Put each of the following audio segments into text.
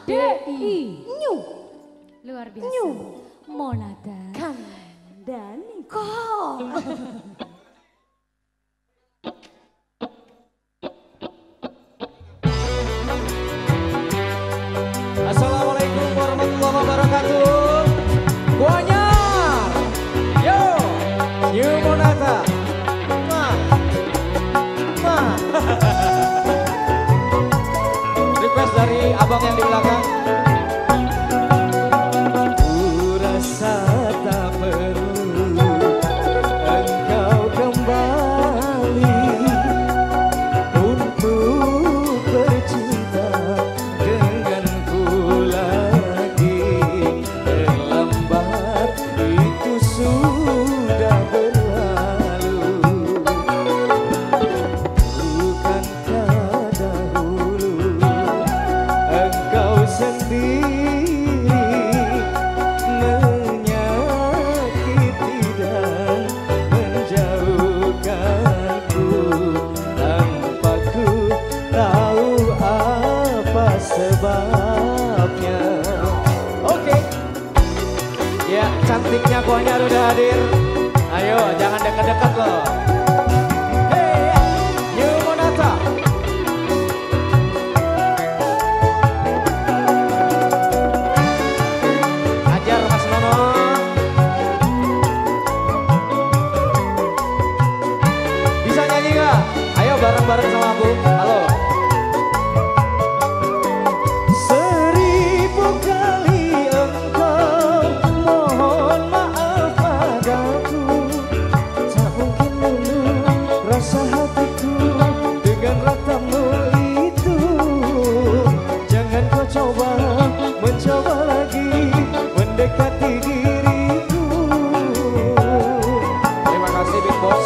DI New. Luar biasa. New. Monata. Kandani. Kok. Assalamualaikum warahmatullahi wabarakatuh. Guanyar. Yo. New Monata. Request dari abang yang di belakang. Ku rasa tak perlu engkau kembali untuk bercinta denganku lagi. Terlambat itu sudah berlalu. Bukankah dahulu engkau sendiri menyakiti dan menjauhkanku tanpa ku tahu apa sebabnya. Oke. Ya, cantiknya Guanyar udah hadir. Ayo, jangan dekat-dekat loh. Hey, New Monata. Ajar Mas Nono. Bisa nyanyi gak? Ayo bareng-bareng sama aku. Halo. Seribu kali engkau mohon maaf padaku. Tak mungkin dulu rasa hatiku dengan ratamu itu. Jangan kau coba mencoba lagi mendekati diriku. Terima kasih Big Boss.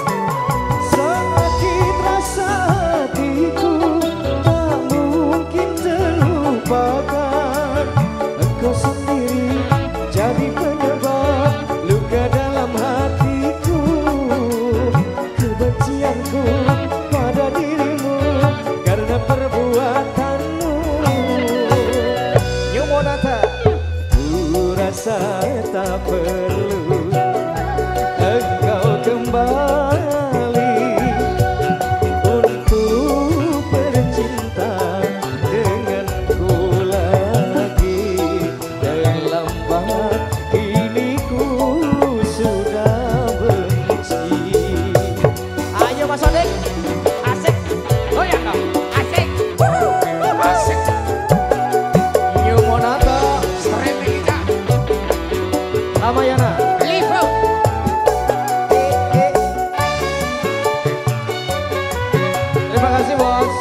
Sakit rasa hatiku tak mungkin terlupakan. Engkau sendiri jadi penyebab luka dalam hatiku. Kebencianku pada dirimu karena perbuatanmu. New Monata. Ku rasa tak perlu engkau kembali untuk bercinta denganku lagi. Terlambat kini ku sudah benci. Ayo Mas Odik. Asik. Goyang dong. Asik. Asik. New Monata. Streaming kita. Ramayana. Live. Terima kasih bos.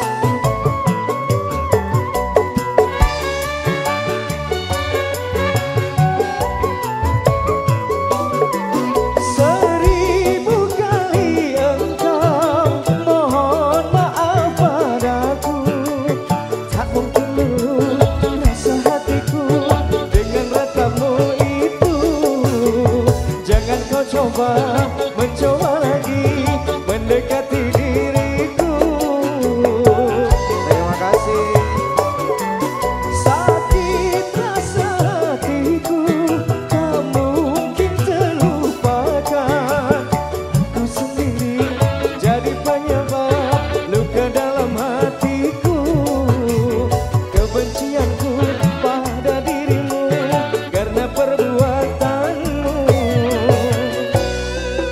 Seribu kali engkau mohon maaf padaku. Tak mungkin dulu rasa hatiku dengan ratamu itu. Jangan kau coba mencoba lagi mendekati diriku. Terima kasih. Sakit rasa hatiku tak mungkin terlupakan. Aku sendiri jadi penyebab luka dalam hatiku. Kebencianku pada dirimu karena perbuatanmu.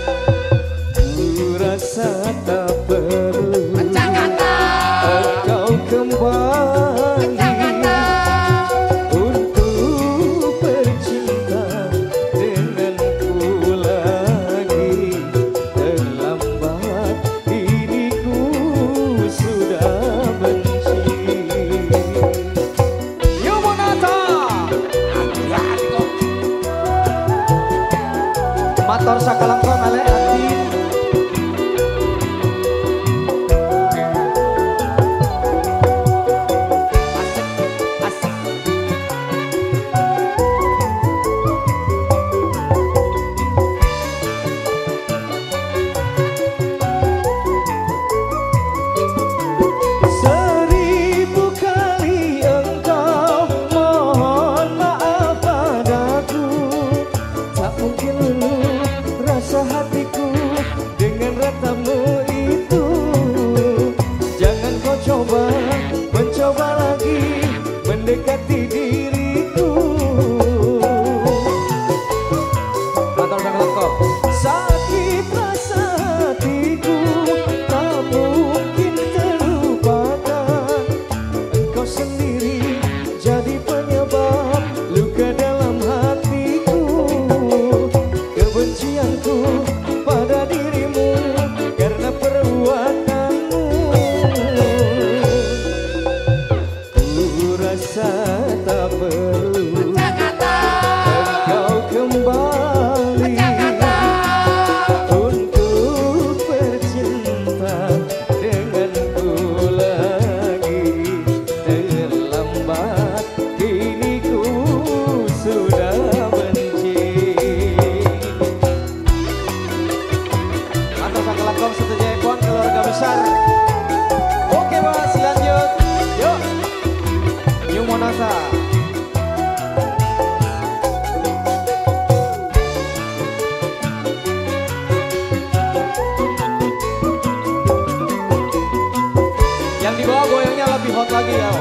Yang di bawah goyangnya lebih hot lagi ya.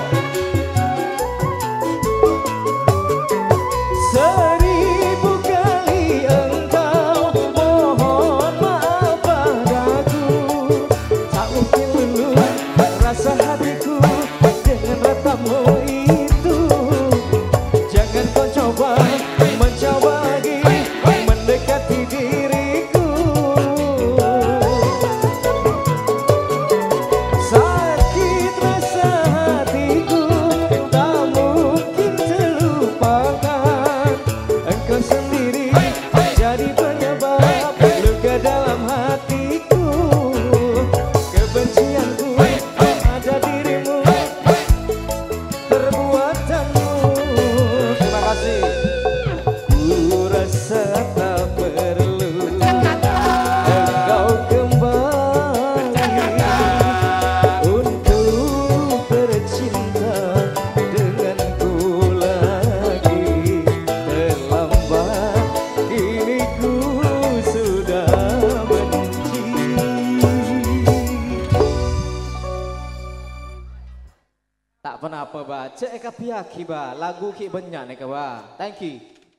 Seribu kali engkau mohon maaf padaku, tak mungkin luluh rasa hatiku dengan ratamu itu. Jangan kau coba mencoba lagi mendekati diriku. Sakit rasa hatiku tak mungkin terlupakan. Engkau sendiri jadi penyebab luka dalam hatiku. Kebencianku pada dirimu, perbuatanmu. Terima kasih. Ku rasa tak perlu engkau kembali untuk bercinta denganku lagi. Terlambat kini ku sudah benci. Tak pernah apa ba, cek eka pihak ba, lagu ki banyak nih ba. Thank you.